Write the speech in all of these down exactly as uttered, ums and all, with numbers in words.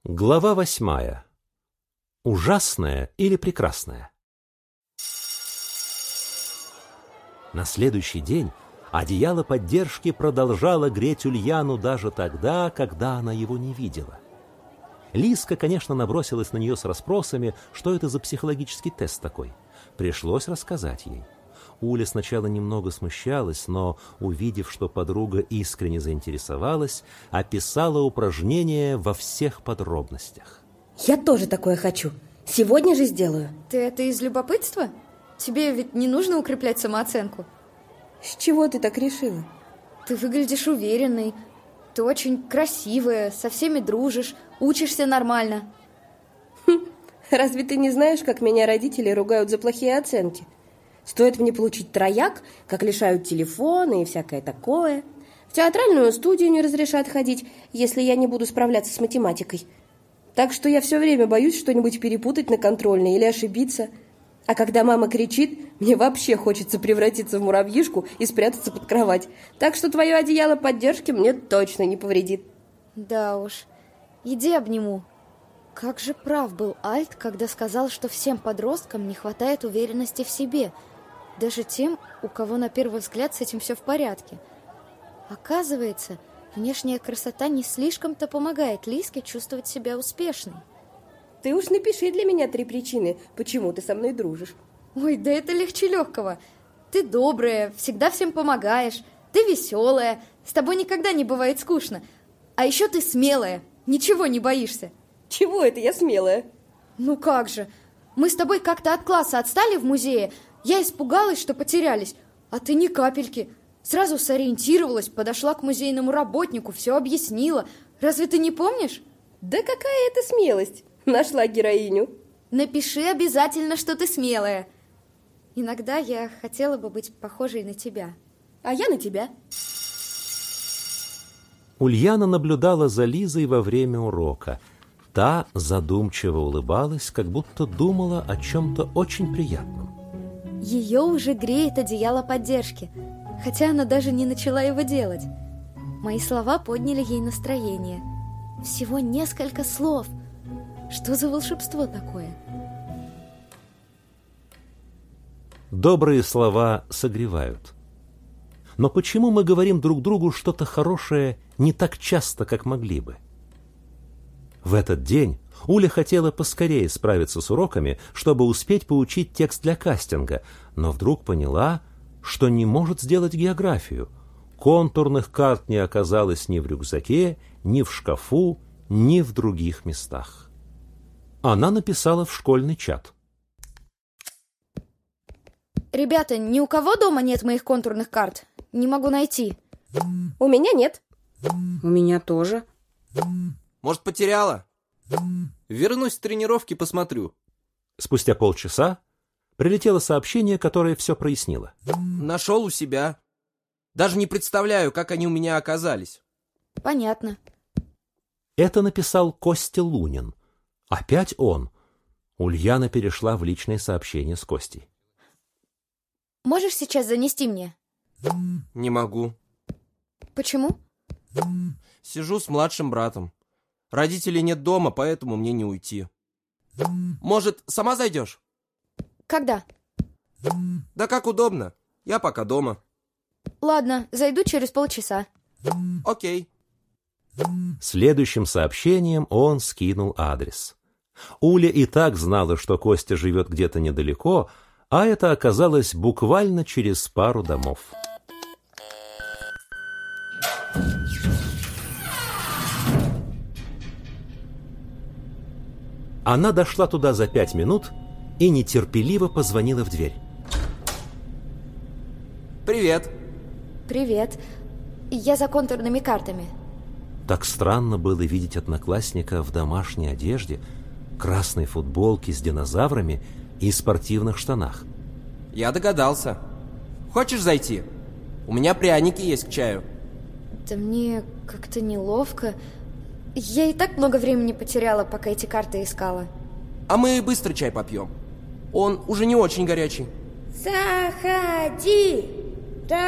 Глава восьмая. Ужасное или прекрасное? На следующий день одеяло поддержки продолжало греть Ульяну даже тогда, когда она его не видела. Лизка, конечно, набросилась на нее с расспросами, что это за психологический тест такой. Пришлось рассказать ей. Уля сначала немного смущалась, но, увидев, что подруга искренне заинтересовалась, описала упражнение во всех подробностях. Я тоже такое хочу. Сегодня же сделаю. Ты это из любопытства? Тебе ведь не нужно укреплять самооценку. С чего ты так решила? Ты выглядишь уверенной. Ты очень красивая, со всеми дружишь, учишься нормально. Хм, разве ты не знаешь, как меня родители ругают за плохие оценки? Стоит мне получить трояк, как лишают телефона и всякое такое. В театральную студию не разрешат ходить, если я не буду справляться с математикой. Так что я все время боюсь что-нибудь перепутать на контрольной или ошибиться. А когда мама кричит, мне вообще хочется превратиться в муравьишку и спрятаться под кровать. Так что твое одеяло поддержки мне точно не повредит. Да уж, иди обниму. Как же прав был Альт, когда сказал, что всем подросткам не хватает уверенности в себе. Даже тем, у кого на первый взгляд с этим все в порядке. Оказывается, внешняя красота не слишком-то помогает Лизке чувствовать себя успешной. Ты уж напиши для меня три причины, почему ты со мной дружишь. Ой, да это легче легкого. Ты добрая, всегда всем помогаешь. Ты веселая, с тобой никогда не бывает скучно. А еще ты смелая, ничего не боишься. Чего это я смелая? Ну как же, мы с тобой как-то от класса отстали в музее. Я испугалась, что потерялись, а ты ни капельки. Сразу сориентировалась, подошла к музейному работнику, все объяснила. Разве ты не помнишь? Да какая это смелость! Нашла героиню. Напиши обязательно, что ты смелая. Иногда я хотела бы быть похожей на тебя. А я на тебя. Ульяна наблюдала за Лизой во время урока. Та задумчиво улыбалась, как будто думала о чем-то очень приятном. Ее уже греет одеяло поддержки, хотя она даже не начала его делать. Мои слова подняли ей настроение. Всего несколько слов. Что за волшебство такое? Добрые слова согревают. Но почему мы говорим друг другу что-то хорошее не так часто, как могли бы? В этот день Уля хотела поскорее справиться с уроками, чтобы успеть поучить текст для кастинга, но вдруг поняла, что не может сделать географию. Контурных карт не оказалось ни в рюкзаке, ни в шкафу, ни в других местах. Она написала в школьный чат. Ребята, ни у кого дома нет моих контурных карт? Не могу найти. У меня нет. У меня тоже. Может, потеряла? Вернусь с тренировки, посмотрю. Спустя полчаса прилетело сообщение, которое все прояснило. Нашел у себя. Даже не представляю, как они у меня оказались. Понятно. Это написал Костя Лунин. Опять он. Ульяна перешла в личные сообщения с Костей. Можешь сейчас занести мне? Не могу. Почему? Сижу с младшим братом. Родителей нет дома, поэтому мне не уйти. Может, сама зайдешь? Когда? Да как удобно. Я пока дома. Ладно, зайду через полчаса. Окей. Следующим сообщением он скинул адрес. Уля и так знала, что Костя живет где-то недалеко, а это оказалось буквально через пару домов. Она дошла туда за пять минут и нетерпеливо позвонила в дверь. Привет. Привет. Я за контурными картами. Так странно было видеть одноклассника в домашней одежде, красной футболке с динозаврами и спортивных штанах. Я догадался. Хочешь зайти? У меня пряники есть к чаю. Да мне как-то неловко. Я и так много времени потеряла, пока эти карты искала. А мы быстро чай попьем. Он уже не очень горячий. Заходи!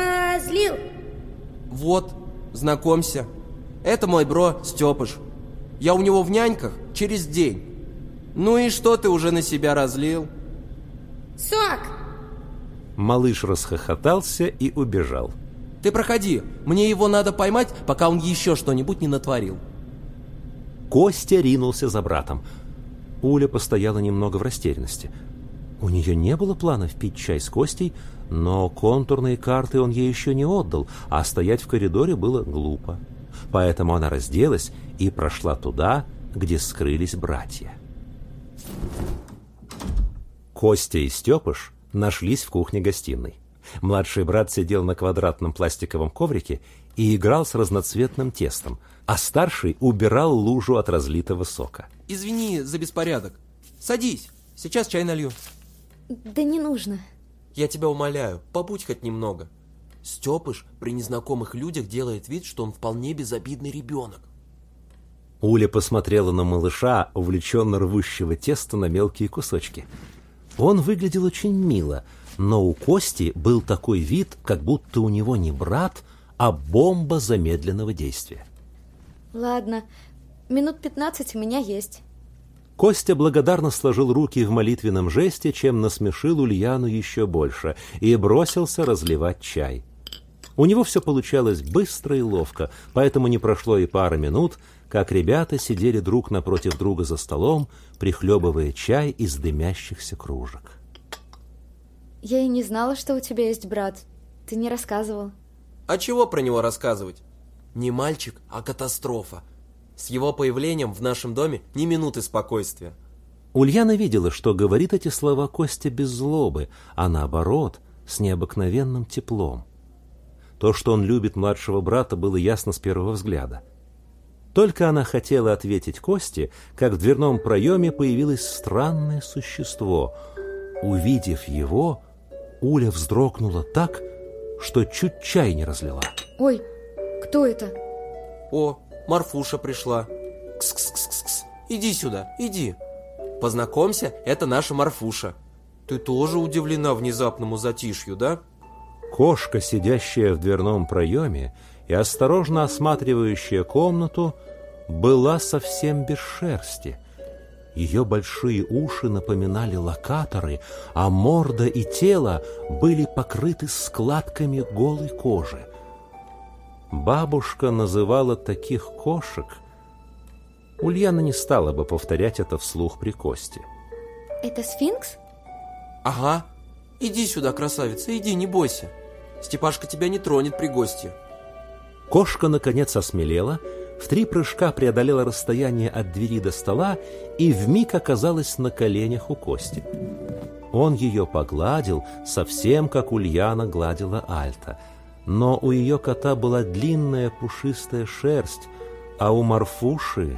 Разлил! Вот, знакомься. Это мой бро Степыш. Я у него в няньках через день. Ну и что ты уже на себя разлил? Сок! Малыш расхохотался и убежал. Ты проходи, мне его надо поймать, пока он еще что-нибудь не натворил. Костя ринулся за братом. Уля постояла немного в растерянности. У нее не было планов пить чай с Костей, но контурные карты он ей еще не отдал, а стоять в коридоре было глупо. Поэтому она разделась и прошла туда, где скрылись братья. Костя и Степыш нашлись в кухне-гостиной. Младший брат сидел на квадратном пластиковом коврике и играл с разноцветным тестом, а старший убирал лужу от разлитого сока. Извини за беспорядок. Садись, сейчас чай налью. Да не нужно. Я тебя умоляю, побудь хоть немного. Степыш при незнакомых людях делает вид, что он вполне безобидный ребенок. Уля посмотрела на малыша, увлеченно рвущего тесто на мелкие кусочки. Он выглядел очень мило, но у Кости был такой вид, как будто у него не брат, а бомба замедленного действия. Ладно, минут пятнадцать у меня есть. Костя благодарно сложил руки в молитвенном жесте, чем насмешил Ульяну еще больше, и бросился разливать чай. У него все получалось быстро и ловко, поэтому не прошло и пары минут, как ребята сидели друг напротив друга за столом, прихлебывая чай из дымящихся кружек. Я и не знала, что у тебя есть брат. Ты не рассказывал. А чего про него рассказывать? Не мальчик, а катастрофа. С его появлением в нашем доме ни минуты спокойствия. Ульяна видела, что говорит эти слова Костя без злобы, а наоборот, с необыкновенным теплом. То, что он любит младшего брата, было ясно с первого взгляда. Только она хотела ответить Косте, как в дверном проеме появилось странное существо. Увидев его, Уля вздрогнула так, что чуть чай не разлила. Ой, кто это? О, Марфуша пришла. Кс-кс-кс-кс. Иди сюда, иди. Познакомься, это наша Марфуша. Ты тоже удивлена внезапному затишью, да? Кошка, сидящая в дверном проеме и осторожно осматривающая комнату, была совсем без шерсти. Ее большие уши напоминали локаторы, а морда и тело были покрыты складками голой кожи. Бабушка называла таких кошек... Ульяна не стала бы повторять это вслух при Косте. Это сфинкс? Ага. Иди сюда, красавица, иди, не бойся. Степашка тебя не тронет при гости. Кошка, наконец, осмелела, в три прыжка преодолела расстояние от двери до стола и вмиг оказалась на коленях у Кости. Он ее погладил, совсем как Ульяна гладила Альта. Но у ее кота была длинная пушистая шерсть, а у Марфуши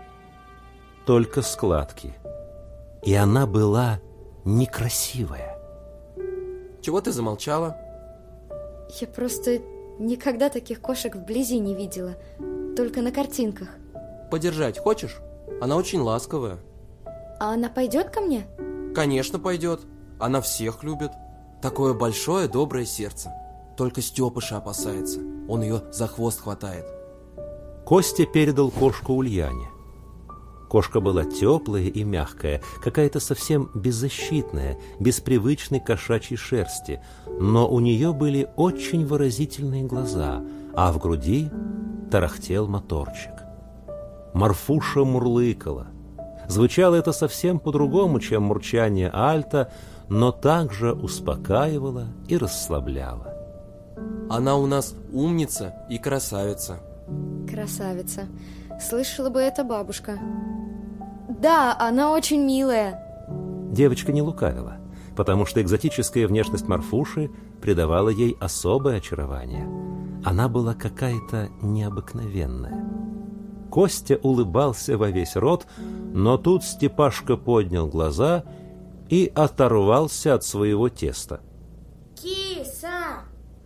только складки. И она была некрасивая. Чего ты замолчала? Я просто никогда таких кошек вблизи не видела, только на картинках. Подержать хочешь? Она очень ласковая. А она пойдет ко мне? Конечно, пойдет. Она всех любит. Такое большое доброе сердце. Только Степыша опасается. Он ее за хвост хватает. Костя передал кошку Ульяне. Кошка была теплая и мягкая, какая-то совсем беззащитная, без привычной кошачьей шерсти, но у нее были очень выразительные глаза, а в груди тарахтел моторчик. Марфуша мурлыкала. Звучало это совсем по-другому, чем мурчание Альта, но также успокаивало и расслабляло. Она у нас умница и красавица. Красавица. Слышала бы это бабушка. Да, она очень милая. Девочка не лукавила, потому что экзотическая внешность Марфуши придавала ей особое очарование. Она была какая-то необыкновенная. Костя улыбался во весь рот, но тут Степашка поднял глаза и оторвался от своего теста. Киса,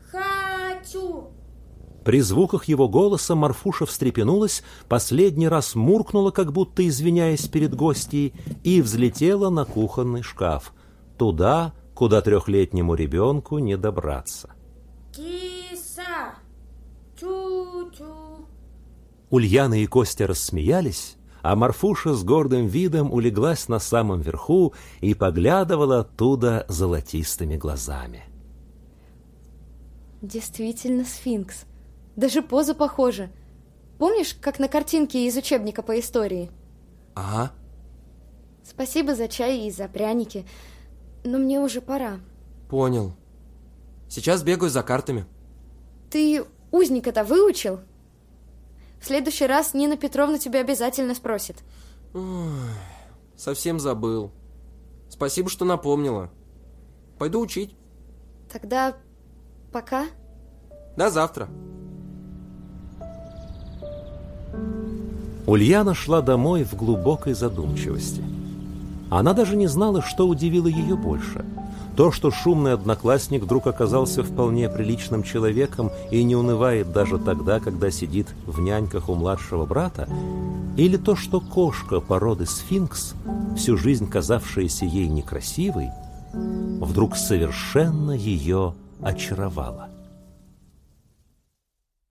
хочу! При звуках его голоса Марфуша встрепенулась, последний раз муркнула, как будто извиняясь перед гостьей, и взлетела на кухонный шкаф, туда, куда трехлетнему ребенку не добраться. Киса, чу-чу. Ульяна и Костя рассмеялись, а Марфуша с гордым видом улеглась на самом верху и поглядывала оттуда золотистыми глазами. Действительно сфинкс. Даже поза похожа. Помнишь, как на картинке из учебника по истории? Ага. Спасибо за чай и за пряники, но мне уже пора. Понял. Сейчас бегаю за картами. Ты узника-то выучил? В следующий раз Нина Петровна тебя обязательно спросит. Ой, совсем забыл. Спасибо, что напомнила. Пойду учить. Тогда пока. До завтра. Ульяна шла домой в глубокой задумчивости. Она даже не знала, что удивило ее больше. То, что шумный одноклассник вдруг оказался вполне приличным человеком и не унывает даже тогда, когда сидит в няньках у младшего брата, или то, что кошка породы сфинкс, всю жизнь казавшаяся ей некрасивой, вдруг совершенно ее очаровала.